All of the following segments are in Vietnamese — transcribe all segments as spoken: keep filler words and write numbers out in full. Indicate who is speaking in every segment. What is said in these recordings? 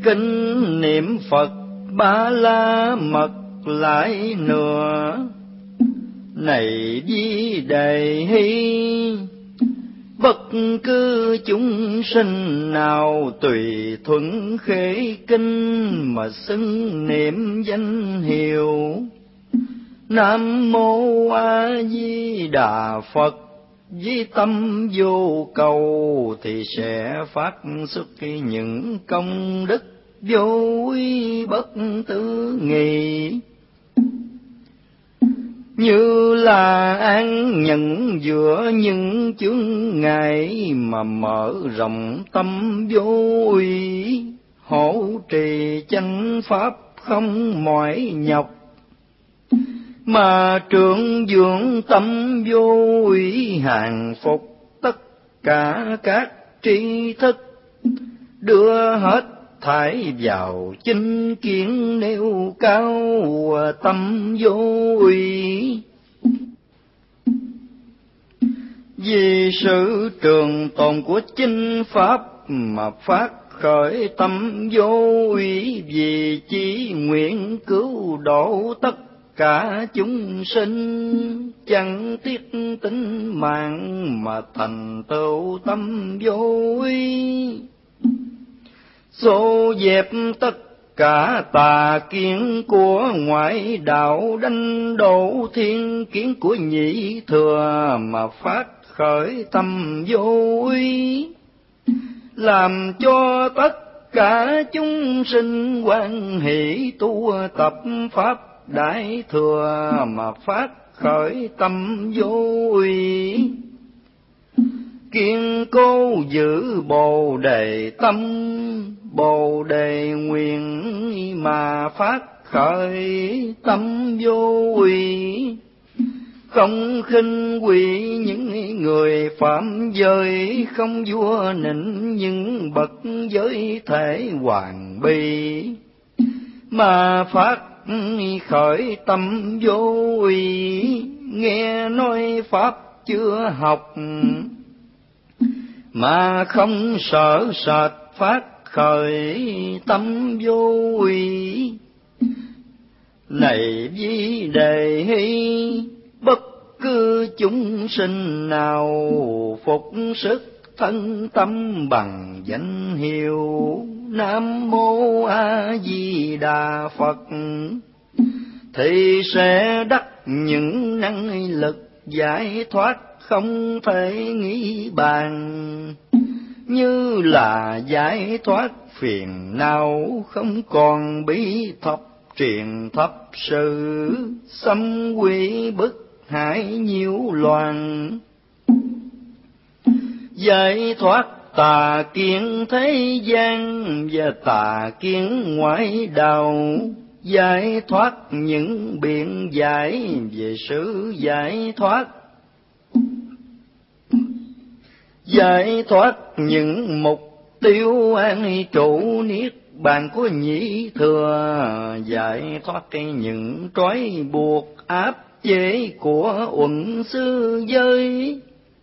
Speaker 1: kinh niệm Phật ba la mật lại nữa. Này Di Đề Hy, bất cứ chúng sinh nào tùy thuận khế kinh mà xưng niệm danh hiệu Nam Mô A Di Đà Phật với tâm vô cầu, thì sẽ phát xuất những công đức vô úy bất tư nghị, như là an nhận giữa những chướng ngại mà mở rộng tâm vô úy, hộ trì chánh pháp không mỏi nhọc, mà trưởng dưỡng tâm vô úy hàng phục tất cả các tri thức, đưa hết thải vào chánh kiến nêu cao tâm vô úy. Vì sự trường tồn của chánh pháp mà phát khởi tâm vô úy, vì chí nguyện cứu độ tất cả chúng sinh, chẳng tiếc tính mạng mà thành tựu tâm vô úy. Xô dẹp tất cả tà kiến của ngoại đạo, đánh đổ thiên kiến của nhị thừa mà phát khởi tâm vô úy, làm cho tất cả chúng sinh hoan hỷ tu tập pháp đại thừa mà phát khởi tâm vô úy. Kiên cố giữ bồ đề tâm, bồ đề nguyện mà phát khởi tâm vô úy, không khinh quỷ những người phạm giới, không vua nịnh những bậc giới thể hoàng bi, mà phát khởi tâm vô úy. Nghe nói pháp chưa học mà không sợ sệt, phát khởi tâm vô úy. Này Di Đề Hy, bất cứ chúng sinh nào phục sức thân tâm bằng danh hiệu Nam Mô A Di Đà Phật, thì sẽ đắc những năng lực giải thoát không thể nghĩ bàn, như là giải thoát phiền não, không còn bí thập truyền thập sự, xâm quy bức hại nhiễu loạn, giải thoát tà kiến thế gian và tà kiến ngoại đạo, giải thoát những biện giải về sự giải thoát, giải thoát những mục tiêu an trụ niết bàn của nhị thừa, giải thoát những trói buộc áp chế của uẩn sư giới,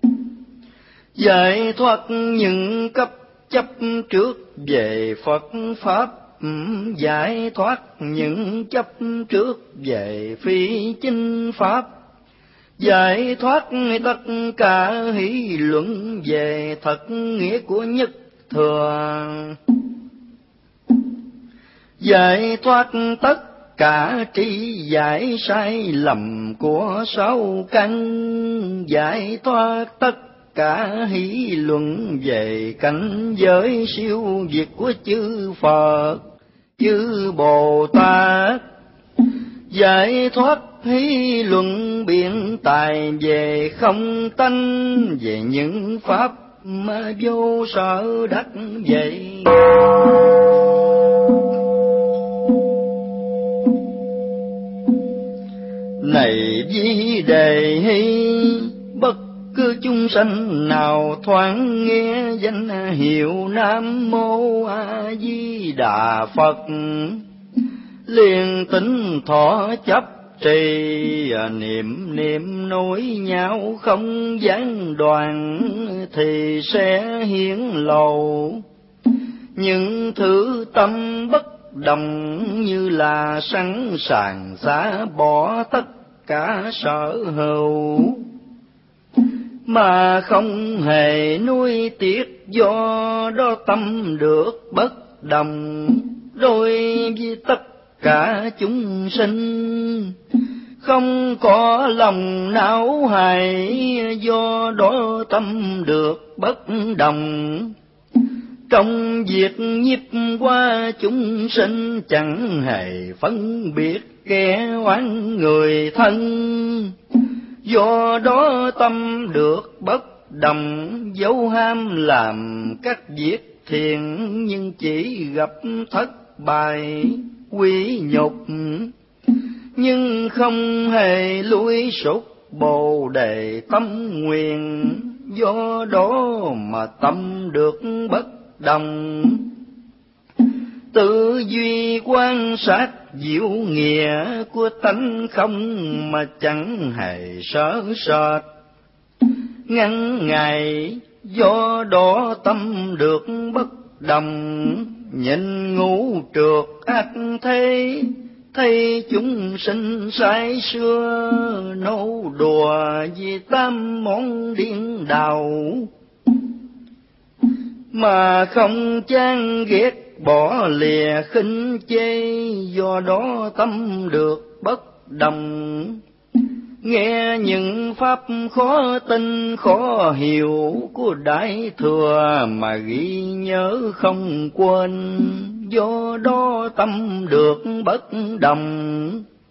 Speaker 1: giải thoát những cấp chấp trước về Phật pháp, giải thoát những chấp trước về phi chánh pháp, giải thoát tất cả hỷ luận về thật nghĩa của nhất thừa, giải thoát tất cả tri giải sai lầm của sáu căn, giải thoát tất cả hỷ luận về cảnh giới siêu việt của chư Phật, chư Bồ Tát, giải thoát hỷ luận biện tài về không tánh, về những pháp mà vô sở đắc vậy. Này Di Đề Hy, bất cứ chúng sanh nào thoáng nghe danh hiệu Nam Mô A Di Đà Phật, liền tính thọ chấp trì, niệm niệm nối nhau không gián đoạn, thì sẽ hiển lầu những thứ tâm bất đồng, như là sẵn sàng xả bỏ tất cả sở hữu, mà không hề nuối tiếc, do đó tâm được bất đồng đối với tất cả chúng sinh. Không có lòng não hại, do đó tâm được bất đồng. Trong việc nhiếp qua chúng sinh, chẳng hề phân biệt kẻ oán người thân, do đó tâm được bất đồng. Dẫu ham làm các việc thiện, nhưng chỉ gặp thất bại quy nhục, nhưng không hề lùi sụp bồ đề tâm nguyện, do đó mà tâm được bất đồng. Tự duy quan sát diệu nghĩa của tánh không, mà chẳng hề sợ sệt ngăn ngại, do đó tâm được bất đồng. Nhìn ngũ trược ác thế, thấy chúng sinh say xưa, nô đùa vì tam món điên đào, mà không chán ghét bỏ lìa khinh chê, do đó tâm được bất đồng. Nghe những pháp khó tin khó hiểu của Đại Thừa, mà ghi nhớ không quên, do đó tâm được bất đồng.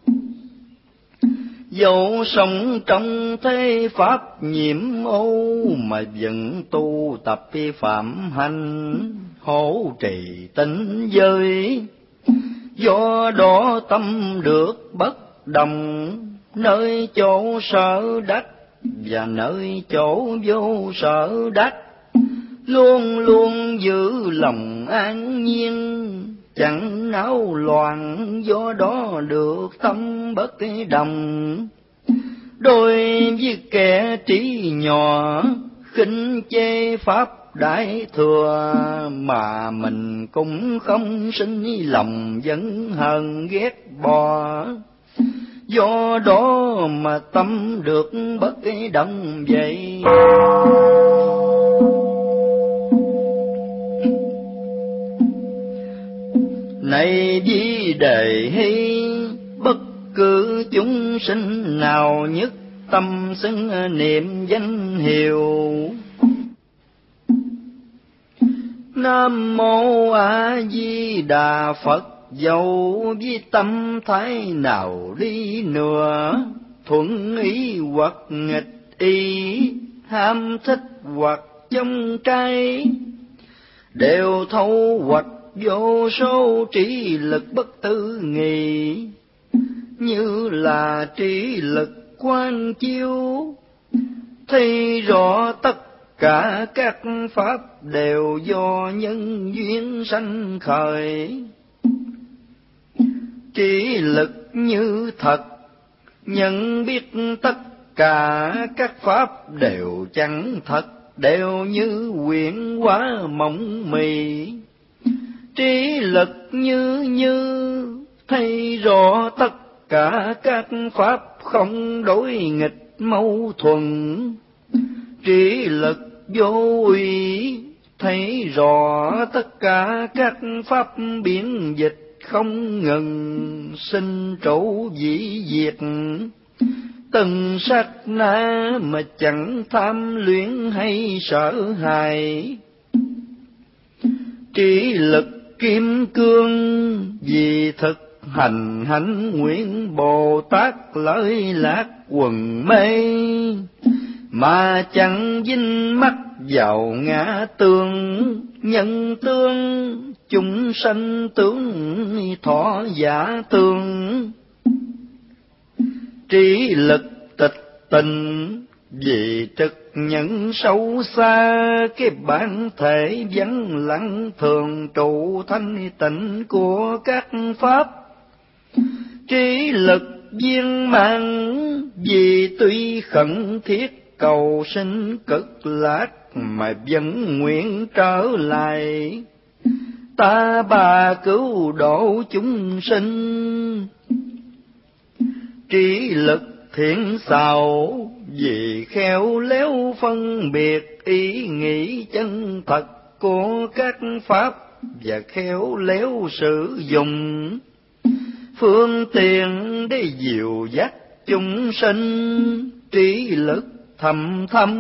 Speaker 1: Dẫu sống trong thế pháp nhiễm ô, mà vẫn tu tập phạm hành, hỗ trì tĩnh giới, do đó tâm được bất đồng. Nơi chỗ sở đắc và nơi chỗ vô sở đắc, luôn luôn giữ lòng an nhiên, chẳng náo loạn, do đó được tâm bất đồng. Đôi với kẻ trí nhỏ, khinh chê pháp Đại Thừa, mà mình cũng không sinh lòng vẫn hờn ghét bỏ, do đó mà tâm được bất đồng vậy. Này Di Đề Hy, bất cứ chúng sinh nào nhất tâm xưng niệm danh hiệu Nam Mô A Di Đà Phật. Dẫu với tâm thái nào đi nữa, thuận ý hoặc nghịch ý, ham thích hoặc chống trái, đều thâu hoạch vô số trí lực bất tư nghị, như là trí lực quán chiếu, thấy rõ tất cả các pháp đều do nhân duyên sanh khởi. Trí lực như thật, nhận biết tất cả các pháp đều chẳng thật, đều như quyển hóa mộng mị. Trí lực như như, thấy rõ tất cả các pháp không đối nghịch mâu thuẫn. Trí lực vô ủy, thấy rõ tất cả các pháp biến dịch không ngừng, sinh trụ dĩ diệt. Từng sát na mà chẳng tham luyến hay sợ hãi. Trí lực kim cương, vì thực hành hạnh nguyện Bồ Tát lợi lạc quần mê, mà chẳng dính mắc vào ngã tương. Nhân tương, chúng sanh tướng, thọ giả tương. Trí lực tịch tình, vì trực nhận sâu xa cái bản thể vắng lặng thường trụ thanh tịnh của các pháp. Trí lực viên mãn, vì tuy khẩn thiết cầu sinh cực lạc, mà vẫn nguyện trở lại. ta bà cứu độ chúng sinh. Trí lực thiện xảo, vì khéo léo phân biệt ý nghĩ chân thật của các pháp, và khéo léo sử dụng phương tiện để dìu dắt chúng sinh. Trí lực thầm thâm,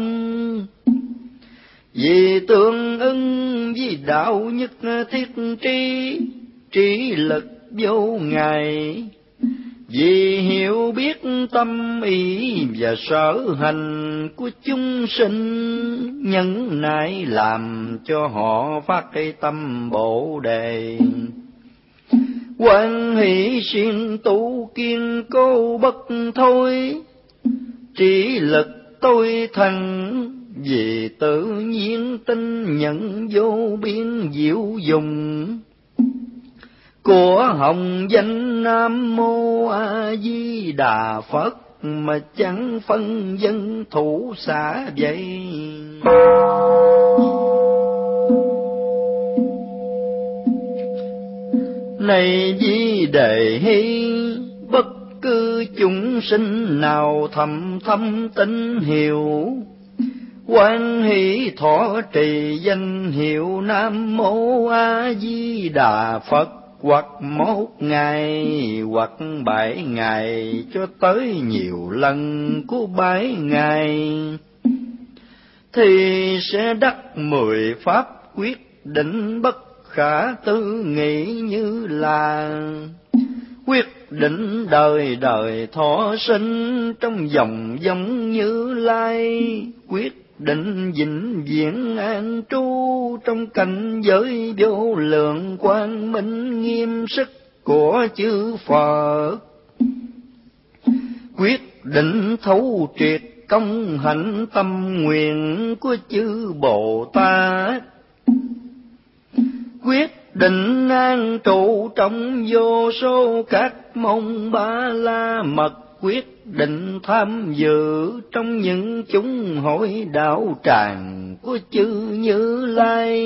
Speaker 1: vì tương ưng với đạo nhất thiết trí. Trí lực vô ngại, vì hiểu biết tâm ý và sở hành của chúng sinh. Nhẫn nại làm cho họ phát cái tâm Bồ Đề. Quan hỷ siêng tu kiên cố bất thôi, trí lực tôi thành, vì tự nhiên tinh nhẫn vô biên diệu dùng. Của hồng danh Nam Mô A Di Đà Phật, mà chẳng phân dân thủ xã vậy. Này Di Đề Hy, bất cứ chúng sinh nào thầm thâm tín hiểu, quan hỷ thọ trì danh hiệu Nam Mô A Di Đà Phật, hoặc một ngày hoặc bảy ngày cho tới nhiều lần của bảy ngày, thì sẽ đắc mười pháp quyết định bất khả tư nghị, như là quyết định đời đời thọ sinh trong dòng giống Như Lai, quyết định vĩnh viễn an trú trong cảnh giới vô lượng quang minh nghiêm sức của chư Phật, quyết định thấu triệt công hạnh tâm nguyện của chư Bồ Tát, quyết định an trụ trong vô số các môn ba la mật, quyết định tham dự trong những chúng hội đạo tràng của chư Như Lai,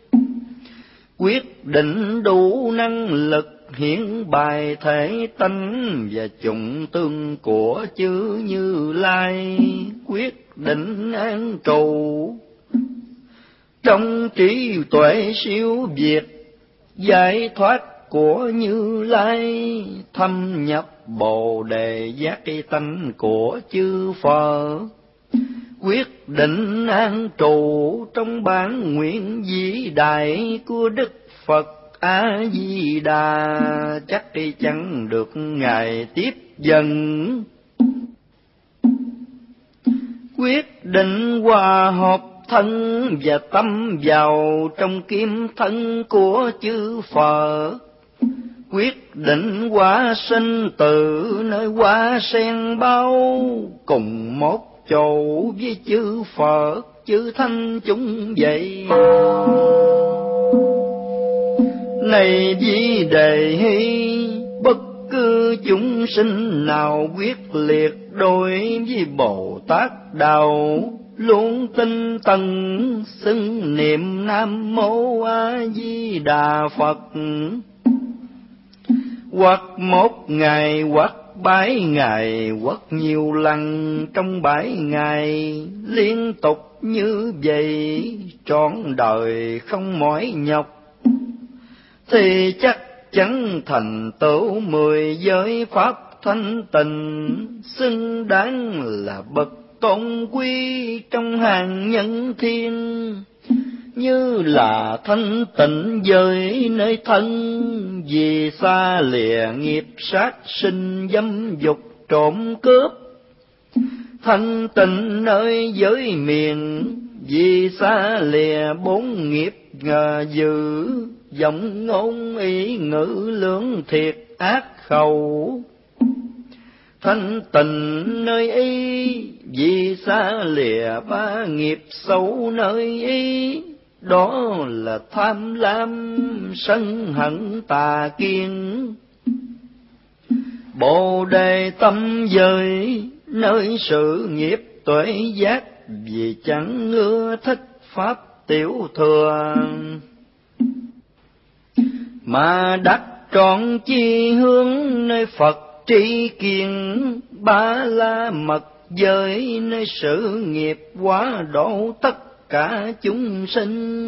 Speaker 1: quyết định đủ năng lực hiển bài thể tánh và chủng tương của chư Như Lai, quyết định an trụ trong trí tuệ siêu việt giải thoát của Như Lai, thâm nhập Bồ Đề giác tánh của chư Phật, quyết định an trụ trong bản nguyện vĩ đại của Đức Phật A Di Đà, chắc đi chẳng được Ngài tiếp dần, quyết định hòa hợp thân và tâm vào trong kim thân của chư Phật, quyết định hóa sinh từ nơi hoa sen bao, cùng một chỗ với chư Phật chư thanh chúng vậy. Này Di Đề Hy, bất cứ chúng sinh nào quyết liệt đối với Bồ Tát đạo, luôn tinh tấn xưng niệm Nam Mô A Di Đà Phật, hoặc một ngày hoặc bảy ngày hoặc nhiều lần trong bảy ngày, liên tục như vậy trọn đời không mỏi nhọc, thì chắc chắn thành tựu mười giới pháp thanh tịnh, xứng đáng là bậc tôn quý trong hàng nhân thiên, như là thanh tịnh giới nơi thân, vì xa lìa nghiệp sát sinh dâm dục trộm cướp, thanh tịnh nơi giới miền, vì xa lìa bốn nghiệp ngờ dữ, giọng ngôn ý ngữ lưỡng thiệt ác khẩu, thanh tịnh nơi ý, vì xa lìa ba nghiệp xấu nơi ý, đó là tham lam sân hận tà kiến. Bồ Đề tâm giới nơi sự nghiệp tuệ giác, vì chẳng ưa thích pháp tiểu thừa, mà đắc trọn chi hướng nơi Phật tri kiến, ba la mật giới nơi sự nghiệp hóa độ tất cả chúng sinh.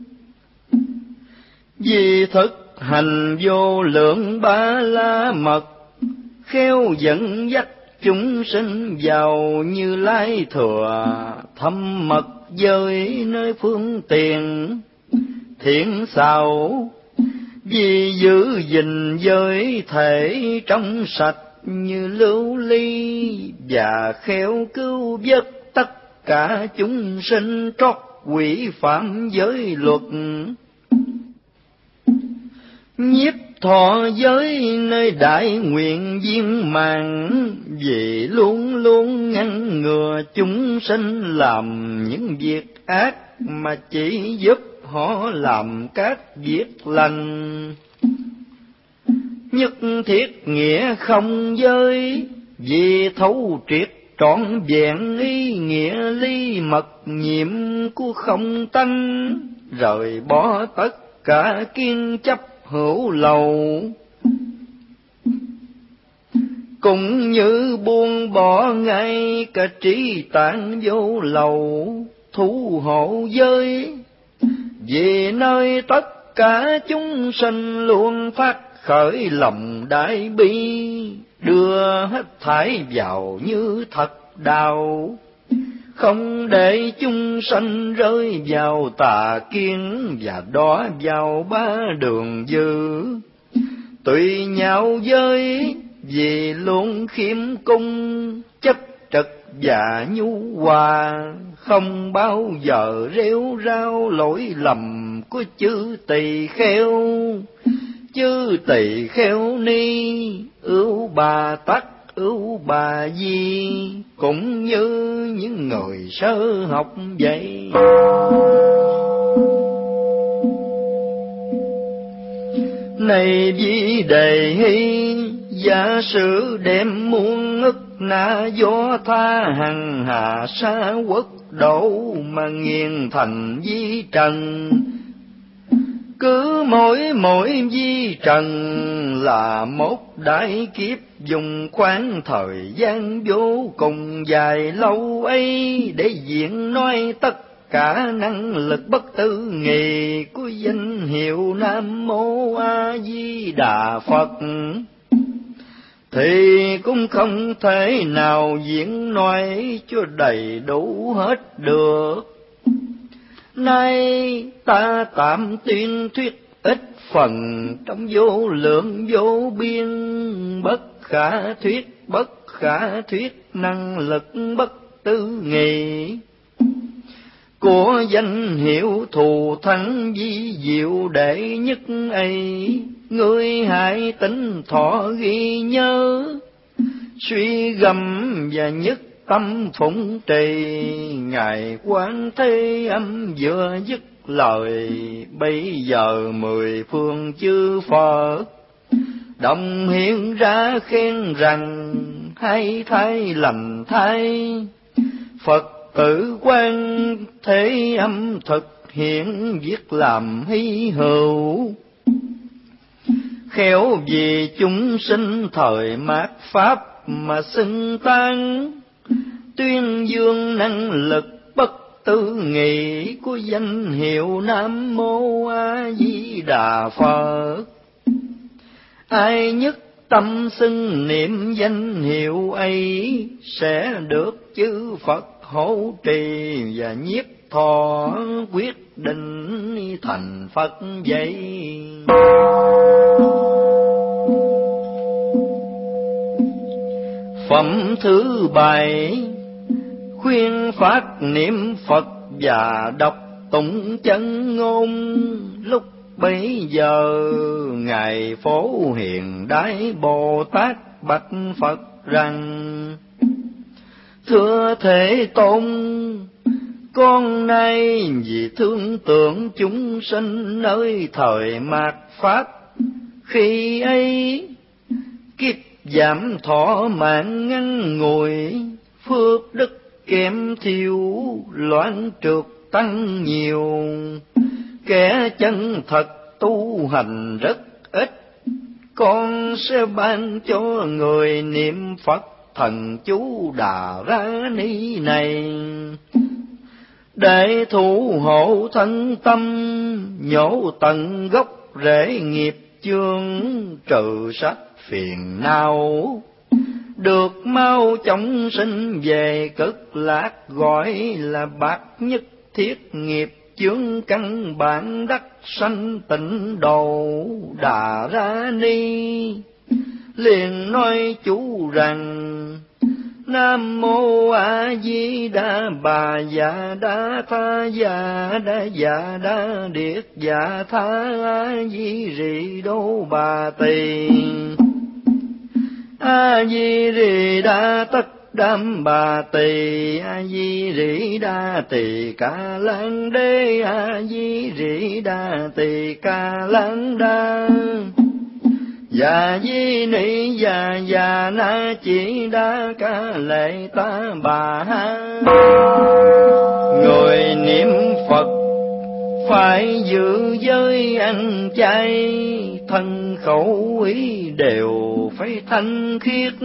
Speaker 1: Vì thực hành vô lượng ba la mật, khéo dẫn dắt chúng sinh vào Như Lai thừa, thâm mật giới nơi phương tiện thiện xảo. Vì giữ gìn giới thể trong sạch như lưu ly, và khéo cứu vớt tất cả chúng sinh trót quỷ phạm giới luật. Nhiếp thọ giới nơi đại nguyện viên mãn, vì luôn luôn ngăn ngừa chúng sinh làm những việc ác, mà chỉ giúp họ làm các việc lành. Nhất thiết nghĩa không giới, vì thấu triệt trọn vẹn ý nghĩa lý mật nhiệm của không tánh, rời bỏ tất cả kiên chấp hữu lậu. Cũng như buông bỏ ngay cả trí tạng vô lậu, thủ hộ giới, vì nơi tất cả chúng sinh luôn phát khởi lòng đại bi, đưa hết thảy vào như thật đạo, không để chúng sanh rơi vào tà kiến và đọa vào ba đường dữ. Tùy nhau giới, vì luôn khiêm cung, chấp trật và nhu hòa, không bao giờ rêu rao lỗi lầm của chư tỳ kheo. Chư tỳ kheo ni, ưu bà tắc, ưu bà di, cũng như những người sơ học vậy. Này vi đề hy, giả sử đem muôn ức na do tha hằng hạ sa quốc độ, mà nghiền thành vi trần. Cứ mỗi mỗi vi trần là một đại kiếp, dùng khoảng thời gian vô cùng dài lâu ấy, để diễn nói tất cả năng lực bất tư nghì của danh hiệu Nam Mô A Di Đà Phật. Thì cũng không thể nào diễn nói cho đầy đủ hết được. Nay ta tạm tuyên thuyết ít phần trong vô lượng vô biên, bất khả thuyết bất khả thuyết năng lực bất tư nghị của danh hiệu thù thắng vi diệu đệ nhất ấy. Ngươi hãy tính thọ ghi nhớ, suy gầm và nhất tâm phụng trì. Ngài Quán Thế Âm vừa dứt lời, bây giờ mười phương chư Phật đồng hiện ra khen rằng, hay thay lành thay. Phật tử Quán Thế Âm thực hiện việc làm hy hữu, khéo vì chúng sinh thời mạt pháp mà xưng tăng, tuyên dương năng lực bất tư nghị của danh hiệu Nam Mô A Di Đà Phật. Ai nhất tâm xưng niệm danh hiệu ấy, sẽ được chư Phật hộ trì và nhiếp thọ, quyết định thành Phật vậy. Phẩm thứ bảy, khuyên phát niệm Phật và đọc tụng chân ngôn. Lúc bấy giờ Ngài Phổ Hiền Đại Bồ Tát bạch Phật rằng, thưa Thế Tôn, con nay vì thương tưởng chúng sinh nơi thời mạt pháp, khi ấy kiếp giảm thọ mạng ngắn ngủi, phước đức kém thiếu, loạn trượt tăng nhiều. Kẻ chân thật tu hành rất ít, con sẽ ban cho người niệm Phật thần chú Đà Ra Ni này, để thủ hộ thân tâm, nhổ tận gốc rễ nghiệp chướng, trừ sách phiền não, được mau chóng sinh về cực lạc, gọi là bạc nhất thiết nghiệp chướng căn bản đắc sanh tịnh độ Đà Ra Ni. Liền nói chú rằng Nam mô A Di Đà Bà Dạ Đa Tha Dạ Đa Dạ Đa Điệt Dạ Tha A Di Rì Đô Bà Tỳ, A Di Rì Đa Tất Đam Bà Tỳ, A Di Rì Đa Tỳ Ca Lan Đế, A Di Rì Đa Tỳ Ca Lan Đa, Dạ Di Ni Dạ Dạ Na Chỉ Đa Ca Lệ Ta Bà Ha. Người niệm Phật phải giữ giới ăn chay, thân khẩu ý đều phải thanh khiết,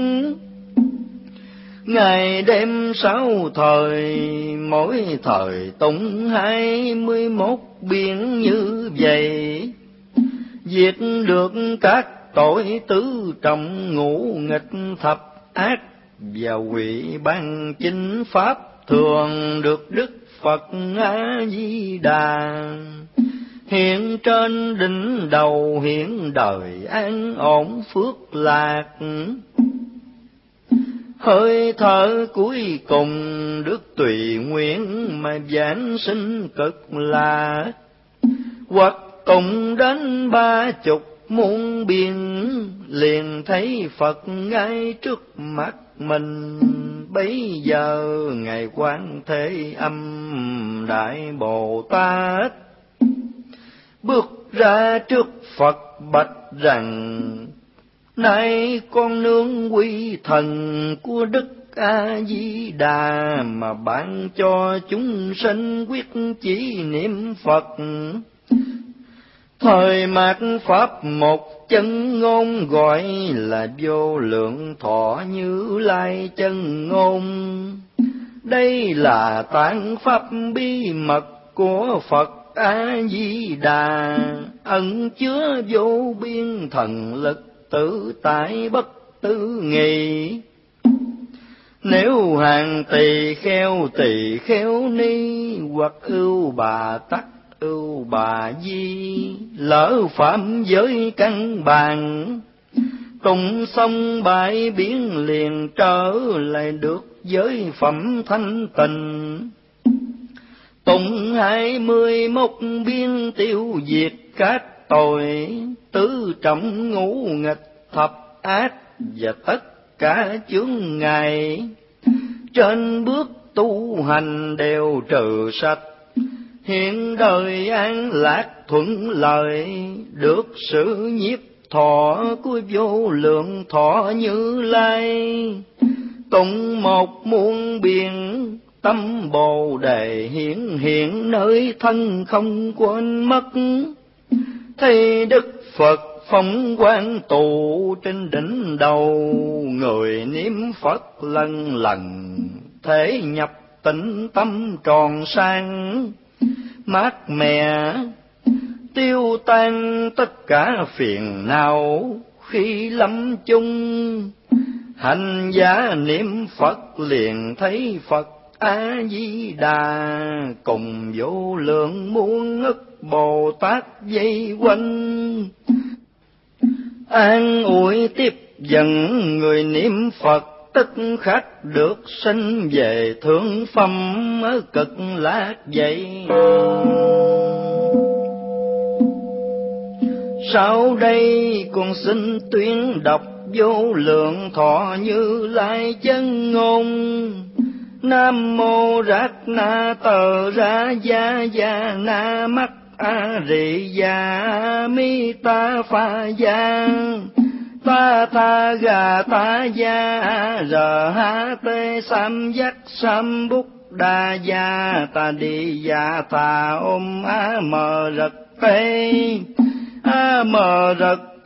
Speaker 1: ngày đêm sáu thời, mỗi thời tụng hai mươi mốt biến như vậy, diệt được các tội tứ trọng ngũ nghịch thập ác, và quỷ ban chính pháp, thường được Đức Phật A Di Đà hiện trên đỉnh đầu, hiện đời an ổn phước lạc. Hơi thở cuối cùng được tùy nguyện mà giảng sinh cực lạc, hoặc cùng đến ba chục muôn biển, liền thấy Phật ngay trước mắt mình. Bấy giờ ngài Quan Thế Âm Đại Bồ Tát bước ra trước Phật bạch rằng: Nay con nương quy thần của Đức A Di Đà, mà ban cho chúng sinh quyết chí niệm Phật. Thời mạt Pháp một chân ngôn, gọi là vô lượng thọ Như Lai chân ngôn. Đây là tạng pháp bí mật của Phật A Di Đà, ẩn chứa vô biên thần lực, tự tại bất tư nghị. Nếu hàng tỳ kheo tỳ kheo ni, hoặc ưu bà tắc ưu bà di, lỡ phạm giới căn bản, tụng xong bãi biến liền trở lại được giới phẩm thanh tịnh. Tụng hai mươi mốt biến tiêu diệt các tội tứ trọng ngũ nghịch thập ác, và tất cả chướng ngại trên bước tu hành đều trừ sạch. Hiện đời an lạc thuận lợi, được sự nhiếp thọ của vô lượng thọ Như Lai. Tụng một muôn biển tâm Bồ Đề hiện hiện, nơi thân không quên mất. Thì Đức Phật phong quang tụ trên đỉnh đầu, người niệm Phật lần lần thể nhập tĩnh tâm tròn sang. Mát mẻ tiêu tan tất cả phiền não khi lâm chung, hành giả niệm Phật liền thấy Phật A Di Đà, cùng vô lượng muôn ức Bồ Tát vây quanh. An ủi tiếp dẫn người niệm Phật, tức khắc được sinh về thượng phẩm ở cực lạc vậy. Sau đây con xin tuyên đọc vô lượng thọ Như Lai chân ngôn. Nam mô Rát Na Tờ Ra Gia Gia Na Mắt A Rị Gia Mi Ta Pha Gia Ta Tha Gà Ta Gia Rờ Ha Tê Sam Giác Sam Bút Đa Gia Ta Đi Gia Tha Om A Mờ Rật Tê A Mờ Rật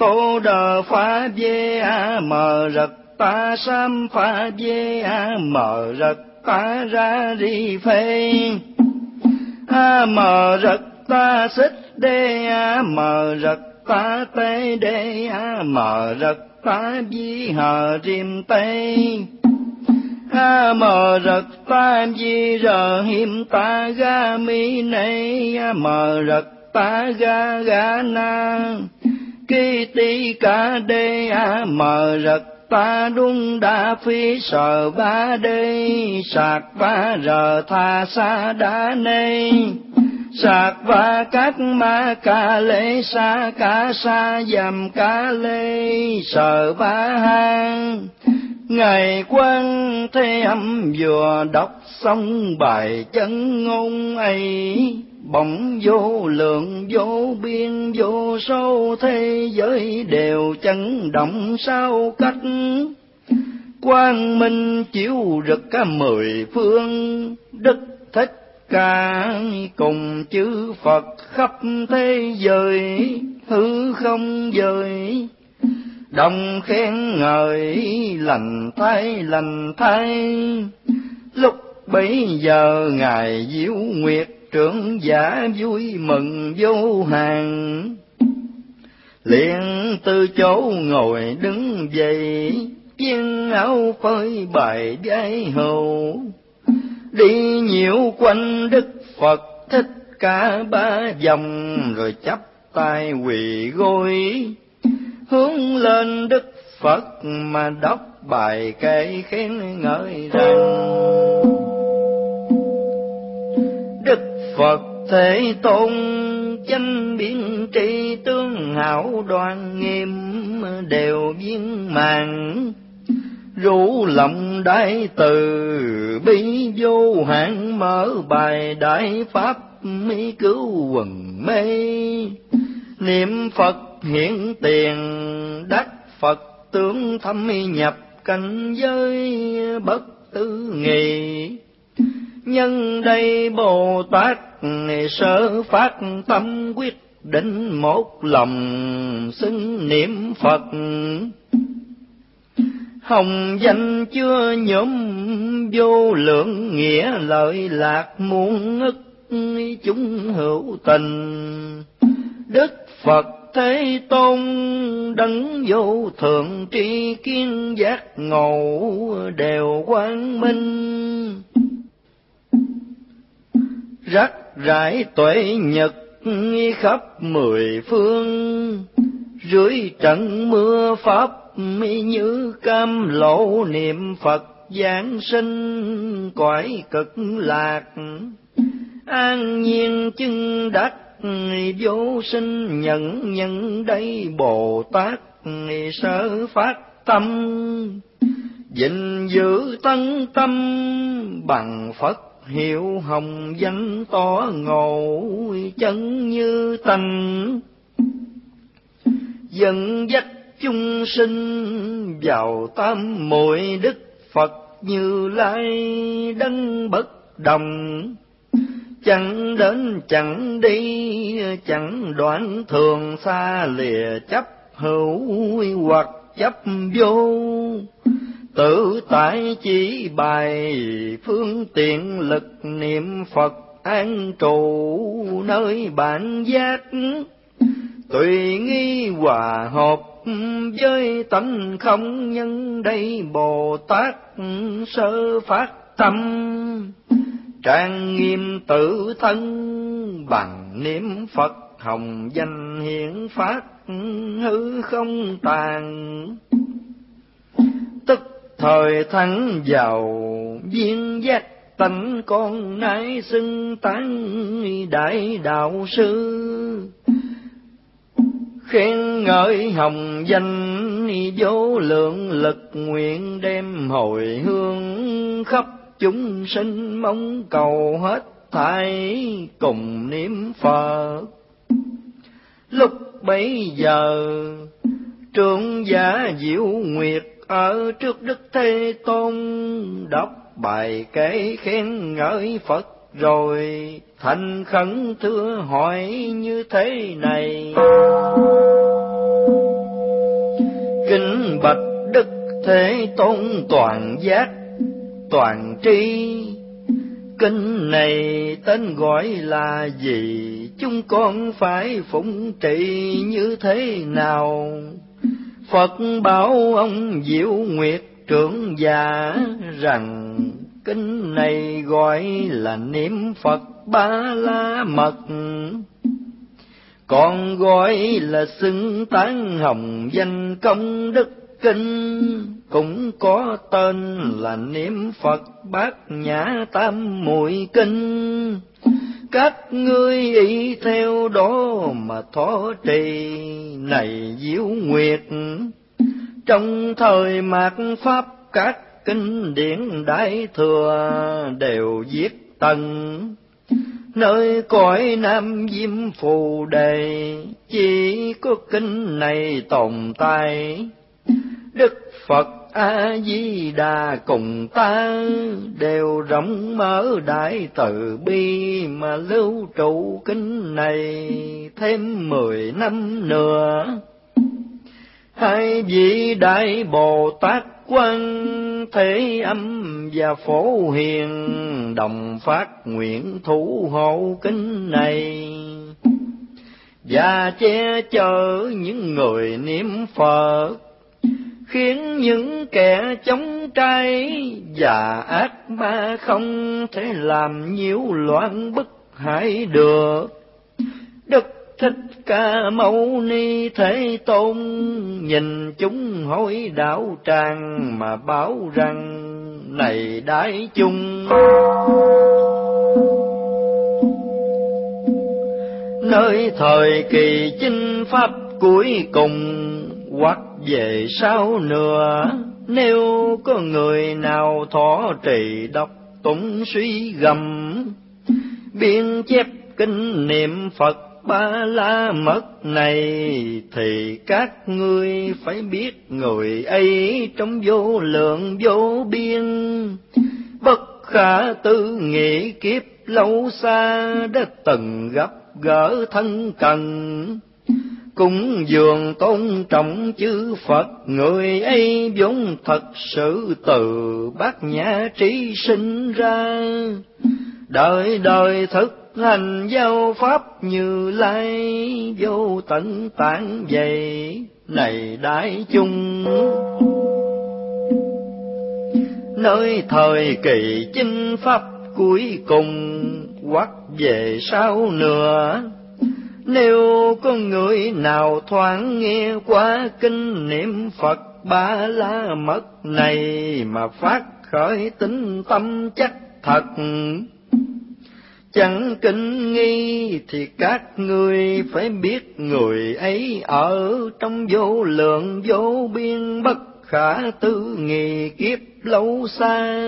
Speaker 1: tô đờ phá dê a mờ rật ta sam phá dê a mờ rật ta ra ri phê a mờ rật ta xích đê a mờ rật ta tê đê a mờ rật ta di hờ rim tê a mờ rật ta di rờ hiểm ta ga mi nê a mờ rật ta ga ga na ki ti ca đê a mờ rật ta đung đa phi sờ ba đê sạc va rờ tha sa đa nê sạc va các ma ca lê sa ca sa dầm ca lê sờ ba hang. Ngày quan thế âm vừa đọc xong bài chân ngôn ấy, bỗng vô lượng vô biên vô số thế giới đều chấn động sao cách. Quang minh chiếu rực cả mười phương, Đức Thích Ca cùng chư Phật khắp thế giới hư không giới, đồng khen ngợi lành thay lành thay. Lúc bấy giờ ngài Diệu Nguyệt trưởng giả vui mừng vô hạn, liền từ chỗ ngồi đứng dậy, viên áo phơi bài vai hầu, đi nhiễu quanh Đức Phật Thích Ca ba vòng, rồi chắp tay quỳ gối hướng lên Đức Phật mà đọc bài kệ khen ngợi rằng: Đức Phật Thế Tôn chánh biện tri tướng hảo đoan nghiêm đều viên mãn, rủ lòng đại từ bi vô hạn, mở bài đại pháp mi cứu quần mê. Niệm Phật hiện tiền đắc Phật tướng thâm nhập cảnh giới bất tư nghị. Nhân đây Bồ Tát sơ phát tâm quyết định một lòng xưng niệm Phật, hồng danh chưa nhóm vô lượng nghĩa lợi lạc muôn ức chúng hữu tình. Đức Phật Thế Tôn đấng vô thượng tri kiến giác ngộ đều quang minh, rắc rải tuệ nhật khắp mười phương, dưới trận mưa pháp như cam lộ. Niệm Phật giáng sinh cõi cực lạc, an nhiên chứng đắc vô sinh. Nhận nhân đây Bồ Tát sơ phát tâm, gìn giữ tân tâm bằng Phật hiệu hồng danh tỏ ngộ chân như tánh. Dẫn dắt chúng sinh vào tam muội Đức Phật Như Lai đấng bất đồng, chẳng đến chẳng đi chẳng đoạn, thường xa lìa chấp hữu hoặc chấp vô. Tự tại chỉ bài phương tiện lực, niệm Phật an trụ nơi bản giác. Tùy nghi hòa hợp với tánh không, nhân đây Bồ Tát sơ phát tâm. Trang nghiêm tự thân bằng niệm Phật, hồng danh hiển phát hư không tàn. Tức thời thắng vào viên giác tánh, con nái xưng tán đại đạo sư. Khen ngợi hồng danh vô lượng lực, nguyện đem hồi hương khắp chúng sinh. Mong cầu hết thảy cùng niệm Phật. Lúc bấy giờ trưởng giả Diệu Nguyệt ở trước Đức Thế Tôn, đọc bài kệ khen ngợi Phật rồi thành khẩn thưa hỏi như thế này: Kính bạch Đức Thế Tôn toàn giác toàn tri, kinh này tên gọi là gì? Chúng con phải phụng trị như thế nào? Phật bảo ông Diệu Nguyệt trưởng giả rằng kinh này gọi là niệm Phật Ba La Mật, còn gọi là xưng tán hồng danh công đức kinh, cũng có tên là niệm Phật Bát Nhã Tam Muội Kinh. Các ngươi y theo đó mà thọ trì. Này Diệu Nguyệt, trong thời mạt Pháp các kinh điển Đại Thừa đều viết tận, nơi cõi Nam Diêm Phù Đề chỉ có kinh này tồn tại. Đức Phật A Di Đà cùng ta đều rộng mở đại từ bi mà lưu trụ kinh này thêm mười năm nữa. Hai vị Đại Bồ Tát Quan Thế Âm và Phổ Hiền đồng phát nguyện thủ hộ kinh này và che chở những người niệm Phật, khiến những kẻ chống trái và ác ma không thể làm nhiễu loạn bức hại được. Đức Thích Ca Mâu Ni Thế Tôn nhìn chúng hối đạo tràng mà bảo rằng: này đại chúng, nơi thời kỳ chinh pháp cuối cùng hoặc về sau nữa, nếu có người nào thọ trì đọc tụng suy gầm biên chép kinh niệm Phật Ba La Mật này, thì các ngươi phải biết người ấy trong vô lượng vô biên bất khả tư nghị kiếp lâu xa đã từng gặp gỡ thân cần, cũng dường tôn trọng chư Phật. Người ấy vốn thật sự từ Bát Nhã trí sinh ra, đời đời thực hành giáo pháp Như Lai vô tận tạng vậy. Này đại chúng, nơi thời kỳ chinh pháp cuối cùng hoặc về sau nữa, nếu có người nào thoáng nghe qua kinh niệm Phật Ba La Mật này mà phát khởi tín tâm chắc thật, chẳng kinh nghi, thì các ngươi phải biết người ấy ở trong vô lượng vô biên bất khả tư nghị kiếp lâu xa,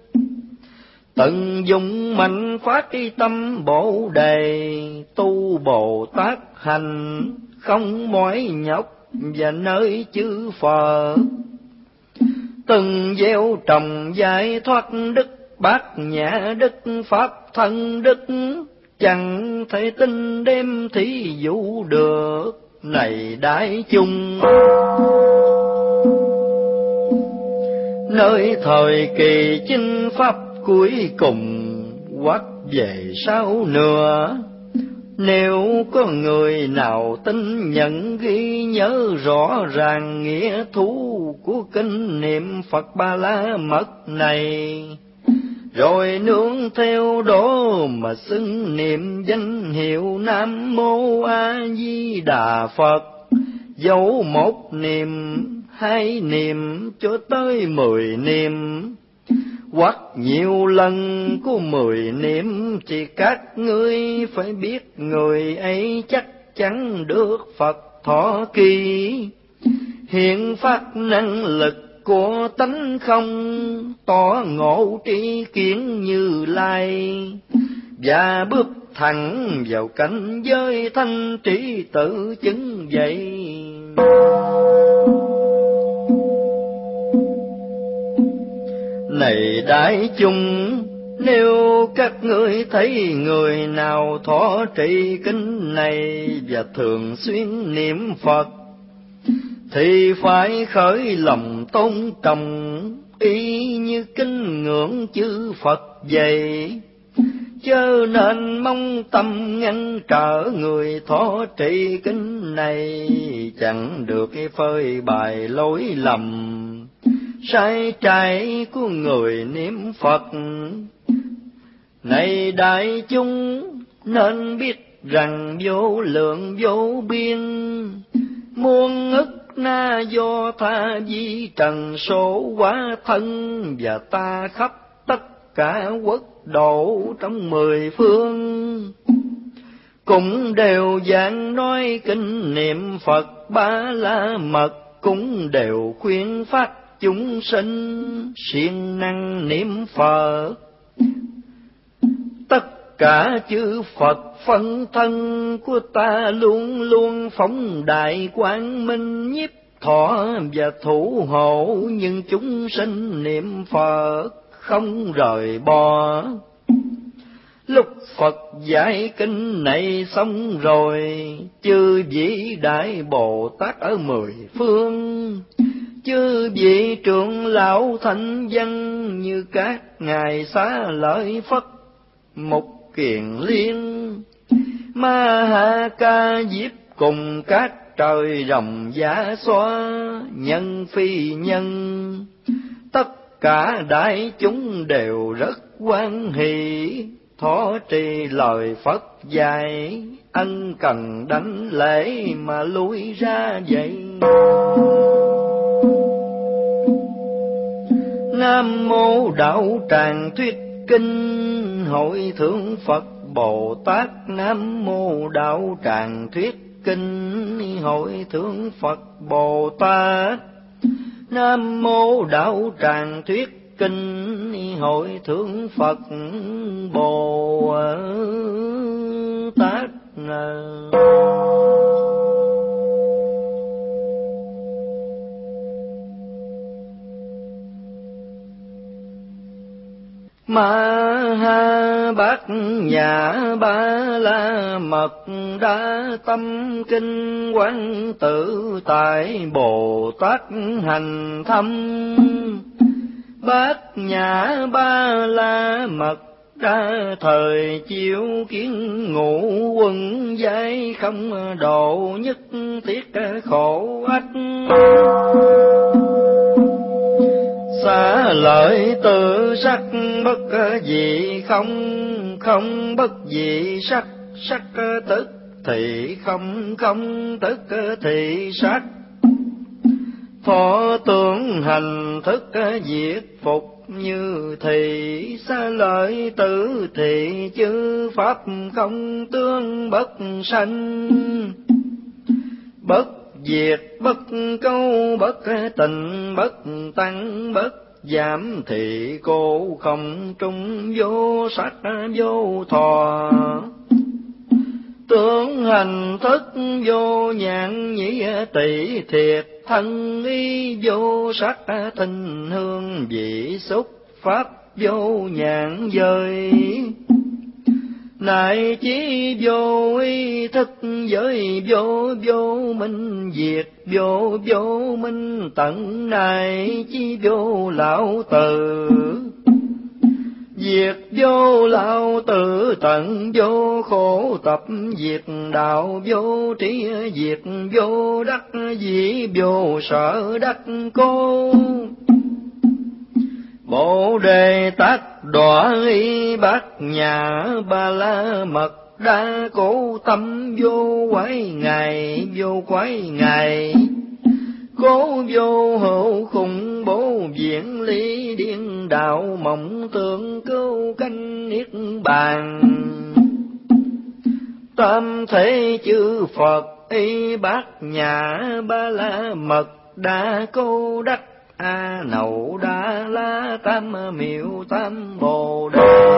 Speaker 1: tận dụng mạnh phát tri tâm Bồ Đề, tu Bồ Tát hành không mỏi nhọc và nơi chư Phật, từng gieo trồng giải thoát đức Bát Nhã đức Pháp thân đức, chẳng thể tin đêm thí dụ được. Này đại chúng, nơi thời kỳ chinh pháp cuối cùng hoặc về sau nữa, nếu có người nào tin nhận ghi nhớ rõ ràng nghĩa thú của kinh niệm Phật Ba La Mật này, rồi nương theo đó mà xưng niệm danh hiệu Nam Mô A Di Đà Phật, dẫu một niệm, hai niệm cho tới mười niệm, hoặc nhiều lần của mười niệm, thì các ngươi phải biết người ấy chắc chắn được Phật thọ ký, hiện phát năng lực của tánh không, tỏ ngộ tri kiến Như Lai, và bước thẳng vào cảnh giới thanh trí tự chứng vậy. Này đại chúng, nếu các ngươi thấy người nào thọ trì kinh này và thường xuyên niệm Phật, thì phải khởi lòng tôn trọng, y như kính ngưỡng chư Phật vậy. Chớ nên mong tâm ngăn trở người thọ trì kinh này, chẳng được phơi bày lối lầm sai trái của người niệm Phật. Này đại chúng nên biết rằng vô lượng vô biên, muôn ức na do tha di trần số hóa thân, và ta khắp tất cả quốc độ trong mười phương cũng đều giảng nói kinh niệm Phật Ba La Mật, cũng đều khuyên phát chúng sinh siêng năng niệm Phật. Tất cả chư Phật phân thân của ta luôn luôn phóng đại quang minh nhiếp thọ và thủ hộ, nhưng chúng sinh niệm Phật không rời bỏ. Lúc Phật giải kinh này xong rồi, chư vị đại Bồ Tát ở mười phương, chư vị trưởng lão thánh văn như các ngài Xá Lợi Phất, Mục Kiền Liên, Ma Ha Ca Diếp cùng các trời rồng giá xoa, nhân phi nhân, tất cả đại chúng đều rất hoan hỷ, thọ trì lời Phật dạy, ân cần đảnh lễ mà lui ra vậy. Nam mô Đạo Tràng Thuyết Kinh, Hội Thượng Phật Bồ Tát. Nam mô Đạo Tràng Thuyết Kinh, Hội Thượng Phật Bồ Tát. Nam mô Đạo Tràng Thuyết Kinh, Hội Thượng Phật Bồ Tát. Ma Ha Bát Nhã Ba La Mật Đa Tâm Kinh, Quán Tự Tại Bồ Tát hành thâm. Bát Nhã Ba La Mật Đa thời chiếu kiến ngũ quân giai, không độ nhất thiết khổ ách. Xá lợi tự sắc bất dị không, không bất dị sắc, sắc tức thì không, không tức thì sắc. Thọ tưởng hành thức diệt phục như thị, xá lợi tử thị chư pháp không tương bất sanh. Bất diệt bất câu bất tình bất tăng bất giảm, thị cô không trung vô sắc vô thọ. Tưởng hành thức vô nhãn nhĩ tỷ thiệt, thân ý vô sắc thinh hương vị xúc pháp vô nhãn giới. Này chí vô ý thức giới vô vô minh diệt, vô vô minh tận. Này chí vô lão tử diệt, vô lão tử tận. Vô khổ tập diệt đạo, vô trí diệt, vô đắc dĩ vô sở đắc cố. Bồ Đề Tát đọa y Bát Nhã Ba La Mật Đa cố tâm, vô quái ngài vô quái ngài. Cố vô hữu khủng bố viễn lý điên đạo, mộng tưởng cứu canh niết bàn. Tam thể chư Phật y Bát Nhã Ba La Mật Đa cô đắc, A Nậu Đa La Tam Miệu Tam Bồ Đề.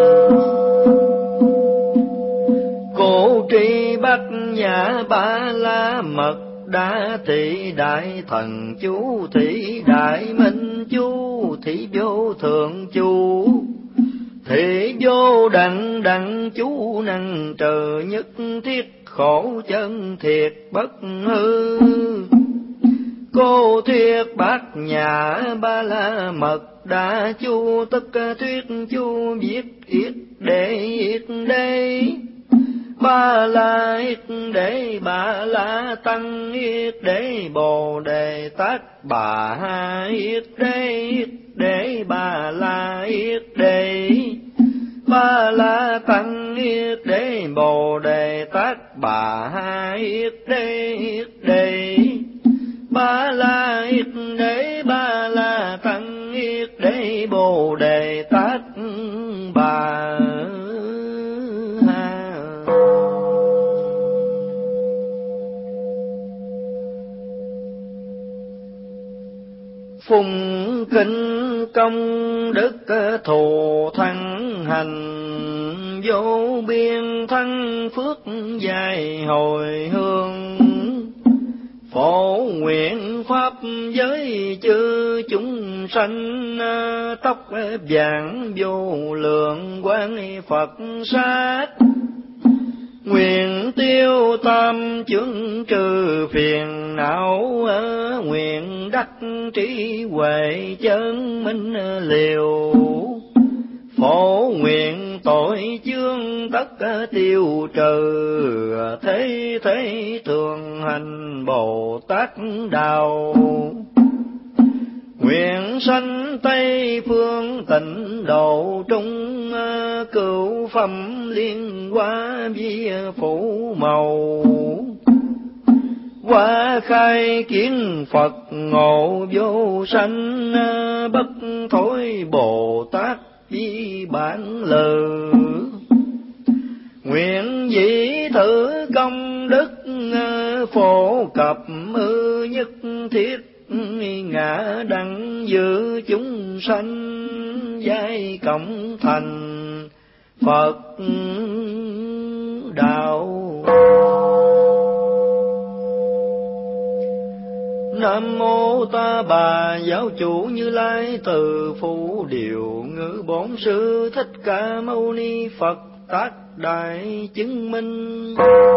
Speaker 1: Cổ tri Bát Nhã Ba La Mật Đa thị đại thần chú, thị đại minh chú, thị vô thượng chú, thị vô đặng đặng chú, năng trừ nhất thiết khổ chân thiệt bất hư. Cô thuyết bát nhã ba la mật đa chu, tất thuyết chu viết yết đệ yết đế. Ba la yết đế ba la tăng yết đế bồ đề tát bà ha yết đế yết đế ba la yết đế. Ba la tăng yết đế bồ đề tát bà ha yết đế yết đế. Ba la yết đế ba la tăng yết đế bồ đề tát bà ha. Phùng kinh công đức thù thắng hành, vô biên thắng phước dài hồi hương. Phổ nguyện pháp giới chư chúng sanh, tóc vàng vô lượng quang Phật sát. Nguyện tiêu tam chướng trừ phiền não, nguyện đắc trí huệ chân minh liều. Phổ nguyện tội chướng tất tiêu trừ, thế thế thường hành Bồ Tát đạo. Nguyện sanh Tây phương tịnh độ trung, cửu phẩm liên hoa vi phủ màu. Qua khai kiến Phật ngộ vô sanh, bất thối Bồ Tát vi bản lự. Nguyện dĩ thử công đức, phổ cập ư nhất thiết. Ngã đặng giữ chúng sanh, giai cộng thành Phật đạo. Nam mô Ta Bà Giáo chủ Như Lai, từ Phụ Điều Ngữ Bổn Sư Thích Ca Mâu Ni Phật, tác đại chứng minh.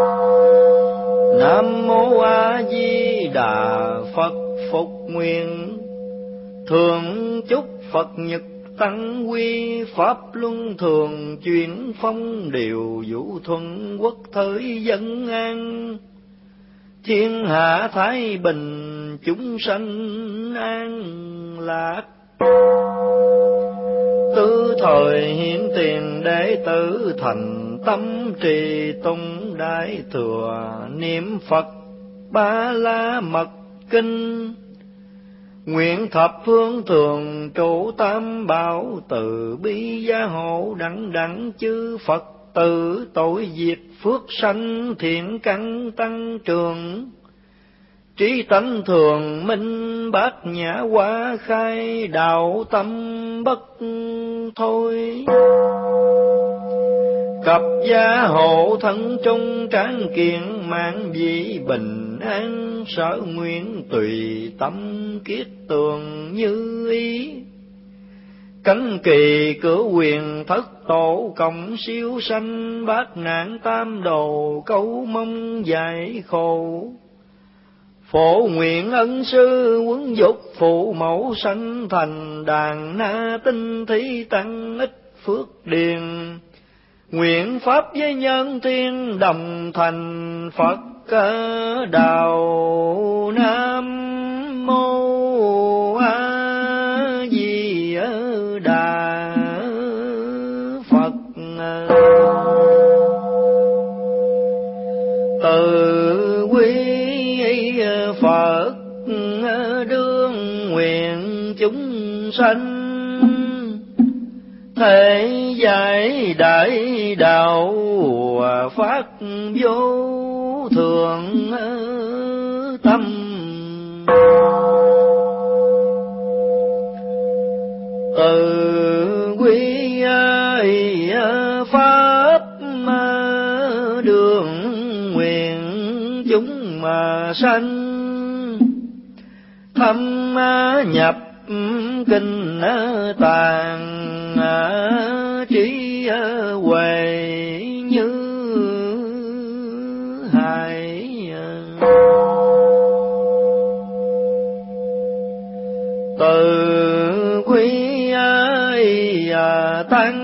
Speaker 1: Nam mô A Di Đà Phật, phục nguyện thường chúc Phật nhật tăng quy, pháp luân thường chuyển phong điều, vũ thuận quốc thời dân an. Thiên hạ thái bình, chúng sanh an lạc. Tứ thời hiện tiền đệ tử thành, tâm trì tùng đại thừa. Niệm Phật ba la mật kinh, nguyện thập phương thường trụ tam bảo. Từ bi gia hộ đẳng đẳng chư Phật tử, tội diệt phước sanh thiện căn tăng trưởng. Trí tánh thường minh bát nhã hóa khai, đạo tâm bất thôi. Cập gia hộ thân trung tráng kiện, mạng vị bình an. Sở nguyện tùy tâm kiết tường như ý. Cánh kỳ cửa quyền thất tổ, cộng siêu sanh bát nạn tam đồ. Câu mong giải khổ, phổ nguyện ân sư huấn dục phụ mẫu. Sanh thành đàn na tinh thí tăng ích phước điền. Nguyện pháp với nhân thiên đồng thành Phật đạo. Nam mô A Di Đà Phật. Từ quý Phật đương nguyện chúng sanh, thể giải đại đạo phát vô thượng tâm. Từ quý pháp đường nguyện chúng mà sanh, thâm nhập kinh tàng trí huệ như hải. từ quý ơi tăng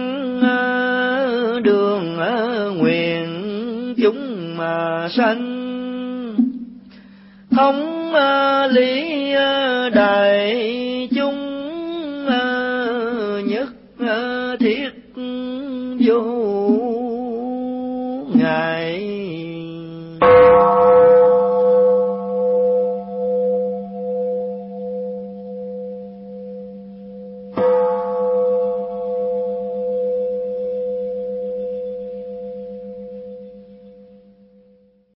Speaker 1: đường nguyện chúng mà sanh, thông lý đại